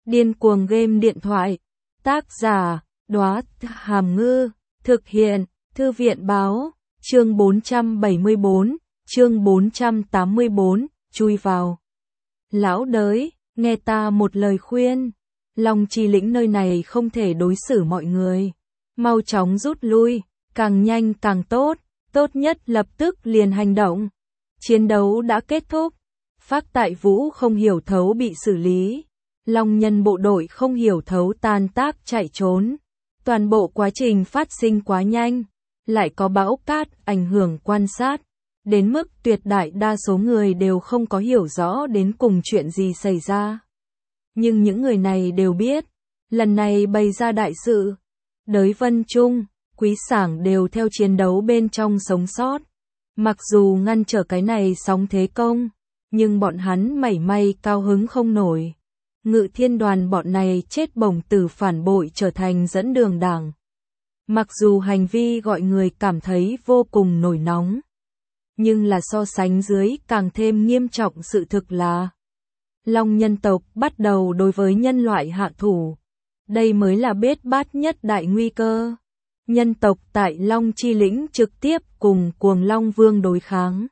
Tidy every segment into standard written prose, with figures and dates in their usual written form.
Điên cuồng game điện thoại. Tác giả, Đóa Hàm Ngư. Thực hiện, Thư viện báo. Chương 474, chương 484, chui vào. Lão đới, nghe ta một lời khuyên. Long Chi Lĩnh nơi này không thể đối xử mọi người. Mau chóng rút lui, càng nhanh càng tốt, tốt nhất lập tức liền hành động. Chiến đấu đã kết thúc. Phác Tại Vũ không hiểu thấu bị xử lý. Long Nhân bộ đội không hiểu thấu tan tác chạy trốn. Toàn bộ quá trình phát sinh quá nhanh, lại có bão cát ảnh hưởng quan sát, đến mức tuyệt đại đa số người đều không có hiểu rõ đến cùng chuyện gì xảy ra. Nhưng những người này đều biết, lần này bày ra đại sự, Đới Vân Trung, Quý Sảng đều theo chiến đấu bên trong sống sót. Mặc dù ngăn trở cái này sóng thế công, nhưng bọn hắn mảy may cao hứng không nổi. Ngự Thiên đoàn bọn này chết bổng tử phản bội trở thành dẫn đường đảng. Mặc dù hành vi gọi người cảm thấy vô cùng nổi nóng, nhưng là so sánh dưới càng thêm nghiêm trọng sự thực là Long nhân tộc bắt đầu đối với nhân loại hạ thủ. Đây mới là bết bát nhất đại nguy cơ. Nhân tộc tại Long Chi Lĩnh trực tiếp cùng Cuồng Long Vương đối kháng.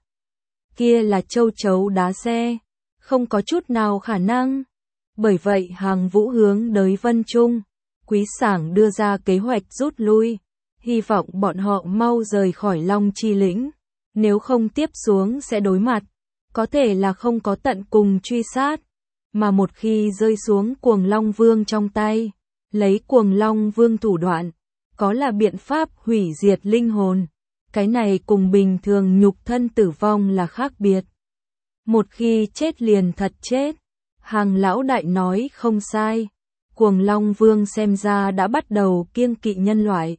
Kia là châu chấu đá xe, không có chút nào khả năng. Bởi vậy Hàng Vũ hướng Đới Vân Trung, Quý Sảng đưa ra kế hoạch rút lui, hy vọng bọn họ mau rời khỏi Long Chi Lĩnh, nếu không tiếp xuống sẽ đối mặt, có thể là không có tận cùng truy sát, mà một khi rơi xuống Cuồng Long Vương trong tay, lấy Cuồng Long Vương thủ đoạn, có là biện pháp hủy diệt linh hồn, cái này cùng bình thường nhục thân tử vong là khác biệt. Một khi chết liền thật chết. Hàng lão đại nói không sai, Cuồng Long Vương xem ra đã bắt đầu kiêng kỵ nhân loại.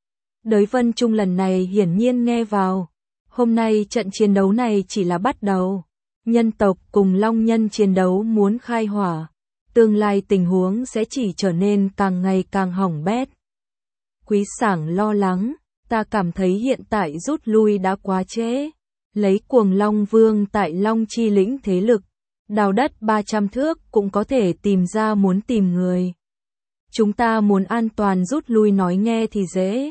Đới Vân Trung lần này hiển nhiên nghe vào, hôm nay trận chiến đấu này chỉ là bắt đầu, nhân tộc cùng Long nhân chiến đấu muốn khai hỏa, tương lai tình huống sẽ chỉ trở nên càng ngày càng hỏng bét. Quý Sảng lo lắng, ta cảm thấy hiện tại rút lui đã quá trễ, lấy Cuồng Long Vương tại Long Chi Lĩnh thế lực. Đào đất 300 thước cũng có thể tìm ra muốn tìm người. Chúng ta muốn an toàn rút lui nói nghe thì dễ.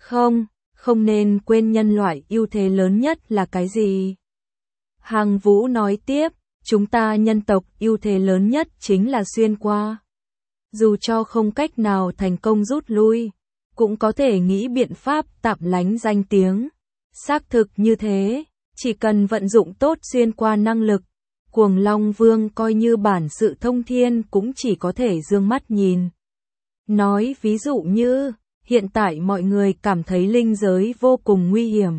Không nên quên nhân loại ưu thế lớn nhất là cái gì. Hàng Vũ nói tiếp, chúng ta nhân tộc ưu thế lớn nhất chính là xuyên qua. Dù cho không cách nào thành công rút lui, cũng có thể nghĩ biện pháp tạm lánh danh tiếng. Xác thực như thế, chỉ cần vận dụng tốt xuyên qua năng lực. Cuồng Long Vương coi như bản sự thông thiên cũng chỉ có thể dương mắt nhìn. Nói ví dụ như, hiện tại mọi người cảm thấy linh giới vô cùng nguy hiểm.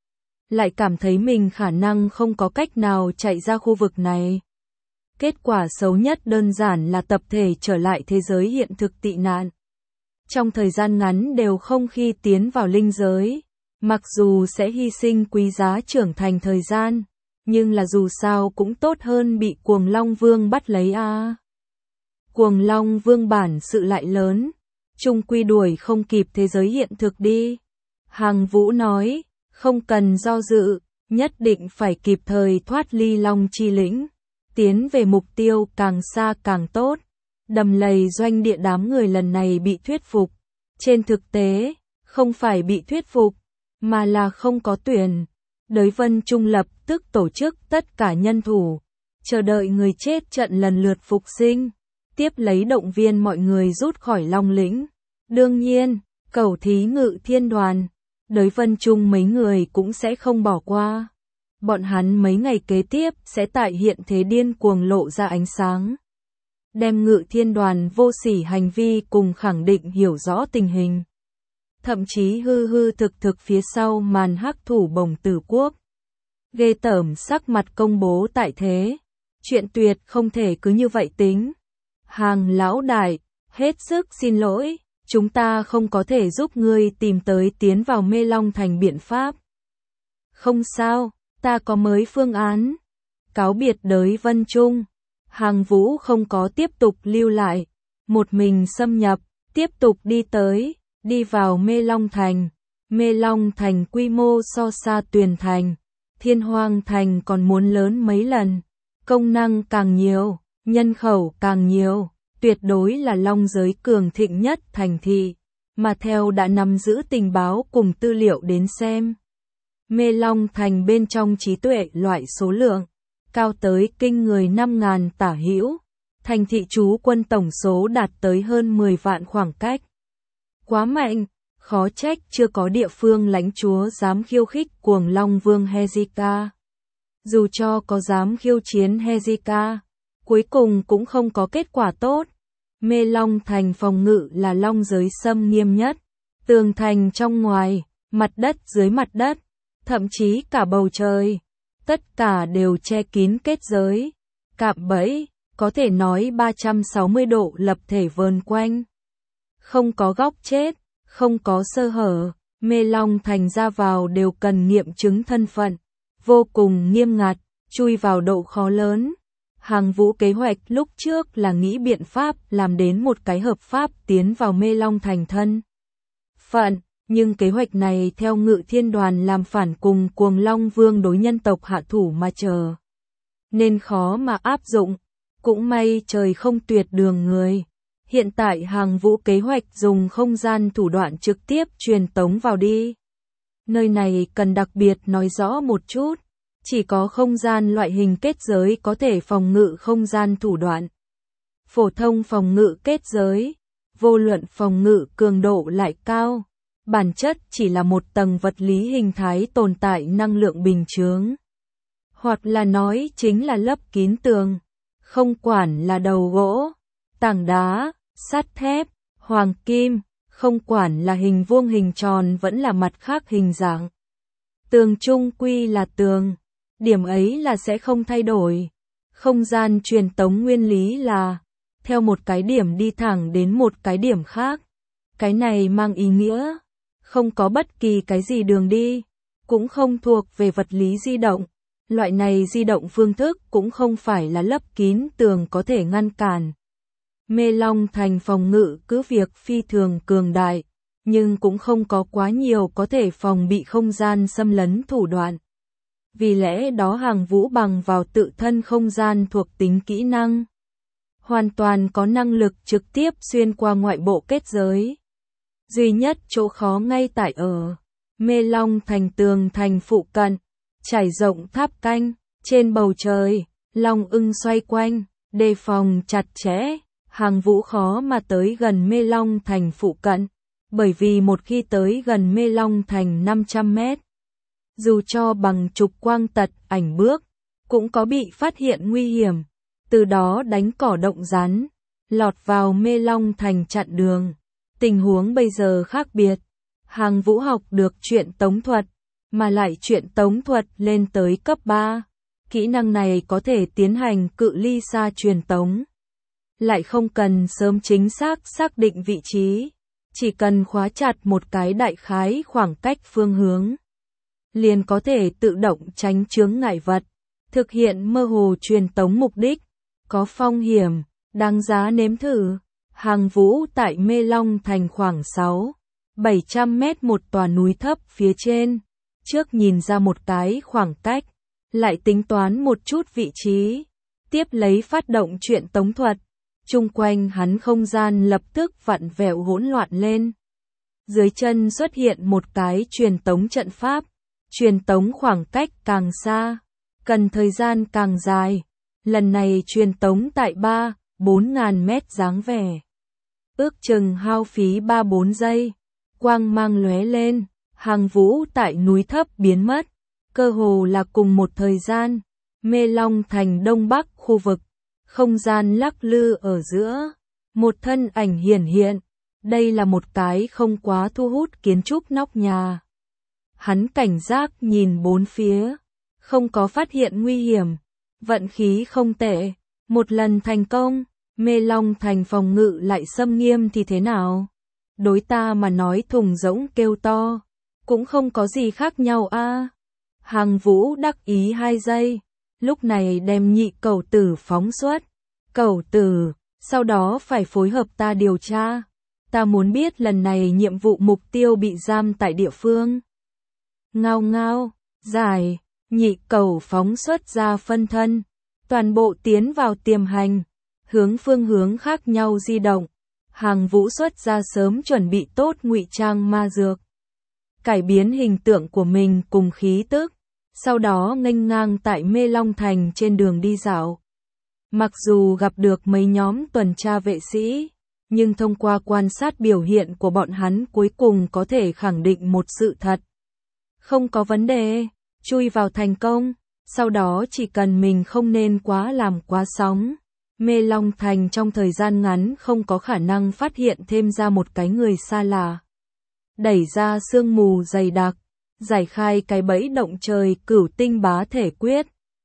Lại cảm thấy mình khả năng không có cách nào chạy ra khu vực này. Kết quả xấu nhất đơn giản là tập thể trở lại thế giới hiện thực tị nạn. Trong thời gian ngắn đều không khi tiến vào linh giới. Mặc dù sẽ hy sinh quý giá trưởng thành thời gian. Nhưng là dù sao cũng tốt hơn bị Cuồng Long Vương bắt lấy a. Cuồng Long Vương bản sự lại lớn, chung quy đuổi không kịp thế giới hiện thực đi. Hàng Vũ nói, không cần do dự, nhất định phải kịp thời thoát ly Long Chi Lĩnh, tiến về mục tiêu càng xa càng tốt. Đầm lầy doanh địa đám người lần này bị thuyết phục. Trên thực tế, không phải bị thuyết phục, mà là không có tuyển. Đới Vân Trung lập tức tổ chức tất cả nhân thủ, chờ đợi người chết trận lần lượt phục sinh, tiếp lấy động viên mọi người rút khỏi Long Lĩnh. Đương nhiên, Cẩu Thí Ngự Thiên đoàn, Đới Vân Trung mấy người cũng sẽ không bỏ qua. Bọn hắn mấy ngày kế tiếp sẽ tại hiện thế điên cuồng lộ ra ánh sáng. Đem Ngự Thiên đoàn vô sỉ hành vi cùng khẳng định hiểu rõ tình hình. Thậm chí hư hư thực thực phía sau màn hắc thủ Bổng Tử Quốc. Ghê tởm sắc mặt công bố tại thế. Chuyện tuyệt không thể cứ như vậy tính. Hàng lão đại, hết sức xin lỗi, chúng ta không có thể giúp ngươi tìm tới tiến vào Mê Long Thành biện pháp. Không sao, ta có mới phương án. Cáo biệt Đới Vân Trung. Hàng Vũ không có tiếp tục lưu lại. Một mình xâm nhập, tiếp tục đi vào Mê Long Thành. Mê Long Thành quy mô so xa Tuyền Thành, Thiên Hoang Thành còn muốn lớn mấy lần. Công năng càng nhiều, nhân khẩu càng nhiều, tuyệt đối là long giới cường thịnh nhất thành thị, mà theo đã nắm giữ tình báo cùng tư liệu đến xem. Mê Long Thành bên trong trí tuệ loại số lượng, cao tới kinh người 5.000 tả hữu, thành thị trú quân tổng số đạt tới hơn 10 vạn khoảng cách. Quá mạnh, khó trách chưa có địa phương lãnh chúa dám khiêu khích cuồng Long Vương Hezekiah. Dù cho có dám khiêu chiến Hezekiah, cuối cùng cũng không có kết quả tốt. Mê Long Thành phòng ngự là long giới xâm nghiêm nhất, tường thành trong ngoài, mặt đất dưới mặt đất, thậm chí cả bầu trời, tất cả đều che kín kết giới, cạm bẫy, có thể nói 360 độ lập thể vờn quanh. Không có góc chết, không có sơ hở, Mê Long Thành ra vào đều cần nghiệm chứng thân phận, vô cùng nghiêm ngặt, chui vào độ khó lớn. Hàng Vũ kế hoạch lúc trước là nghĩ biện pháp làm đến một cái hợp pháp tiến vào Mê Long Thành thân phận, nhưng kế hoạch này theo Ngự Thiên Đoàn làm phản cùng cuồng Long Vương đối nhân tộc hạ thủ mà chờ, nên khó mà áp dụng. Cũng may trời không tuyệt đường người. Hiện tại Hàng Vũ kế hoạch dùng không gian thủ đoạn trực tiếp truyền tống vào đi. Nơi này cần đặc biệt nói rõ một chút. Chỉ có không gian loại hình kết giới có thể phòng ngự không gian thủ đoạn. Phổ thông phòng ngự kết giới, vô luận phòng ngự cường độ lại cao, bản chất chỉ là một tầng vật lý hình thái tồn tại năng lượng bình chướng. Hoặc là nói chính là lấp kín tường, không quản là đầu gỗ, tảng đá, sắt thép, hoàng kim, không quản là hình vuông hình tròn vẫn là mặt khác hình dạng. Tường chung quy là tường. Điểm ấy là sẽ không thay đổi. Không gian truyền tống nguyên lý là theo một cái điểm đi thẳng đến một cái điểm khác. Cái này mang ý nghĩa không có bất kỳ cái gì đường đi, cũng không thuộc về vật lý di động. Loại này di động phương thức cũng không phải là lấp kín tường có thể ngăn cản. Mê Long Thành phòng ngự cứ việc phi thường cường đại, nhưng cũng không có quá nhiều có thể phòng bị không gian xâm lấn thủ đoạn. Vì lẽ đó Hàng Vũ bằng vào tự thân không gian thuộc tính kỹ năng, hoàn toàn có năng lực trực tiếp xuyên qua ngoại bộ kết giới. Duy nhất chỗ khó ngay tại ở Mê Long Thành tường thành phụ cận, trải rộng tháp canh, trên bầu trời, long ưng xoay quanh, đề phòng chặt chẽ. Hàng Vũ khó mà tới gần Mê Long Thành phụ cận, bởi vì một khi tới gần Mê Long Thành 500 mét, dù cho bằng trục quang tật ảnh bước, cũng có bị phát hiện nguy hiểm, từ đó đánh cỏ động rắn, lọt vào Mê Long Thành chặn đường. Tình huống bây giờ khác biệt, Hàng Vũ học được truyện tống thuật, mà lại truyện tống thuật lên tới cấp 3. Kỹ năng này có thể tiến hành cự ly xa truyền tống, lại không cần sớm chính xác định vị trí, chỉ cần khóa chặt một cái đại khái khoảng cách phương hướng, liền có thể tự động tránh chướng ngại vật, thực hiện mơ hồ truyền tống mục đích, có phong hiểm, đáng giá nếm thử. Hàng Vũ tại Mê Long Thành khoảng 600-700 mét một tòa núi thấp phía trên, trước nhìn ra một cái khoảng cách, lại tính toán một chút vị trí, tiếp lấy phát động truyện tống thuật, chung quanh hắn không gian lập tức vặn vẹo hỗn loạn lên. Dưới chân xuất hiện một cái truyền tống trận pháp, truyền tống khoảng cách càng xa, cần thời gian càng dài, lần này truyền tống tại 3-4 ngàn mét dáng vẻ. Ước chừng hao phí 3-4 giây, quang mang lóe lên, Hàng Vũ tại núi thấp biến mất, cơ hồ là cùng một thời gian. Mê Long Thành đông bắc khu vực, không gian lắc lư ở giữa, một thân ảnh hiển hiện, đây là một cái không quá thu hút kiến trúc nóc nhà. Hắn cảnh giác nhìn bốn phía, không có phát hiện nguy hiểm, vận khí không tệ, một lần thành công. Mê Long Thành phòng ngự lại xâm nghiêm thì thế nào? Đối ta mà nói thùng rỗng kêu to, cũng không có gì khác nhau a. Hàng Vũ đắc ý 2 giây, lúc này đem nhị cẩu tử phóng xuất. Cẩu tử, sau đó phải phối hợp ta điều tra. Ta muốn biết lần này nhiệm vụ mục tiêu bị giam tại địa phương. Ngao ngao, giải, nhị cẩu phóng xuất ra phân thân, toàn bộ tiến vào tiềm hành. hướng phương hướng khác nhau di động. Hàng Vũ xuất ra sớm chuẩn bị tốt ngụy trang ma dược, cải biến hình tượng của mình cùng khí tức, sau đó nghênh ngang tại Mê Long Thành trên đường đi dạo. Mặc dù gặp được mấy nhóm tuần tra vệ sĩ, nhưng thông qua quan sát biểu hiện của bọn hắn cuối cùng có thể khẳng định một sự thật. Không có vấn đề, chui vào thành công, sau đó chỉ cần mình không nên làm quá sóng. Mê Long Thành trong thời gian ngắn không có khả năng phát hiện thêm ra một cái người xa lạ. Đẩy ra sương mù dày đặc, giải khai cái bẫy động trời Cửu Tinh Bá Thể Quyết.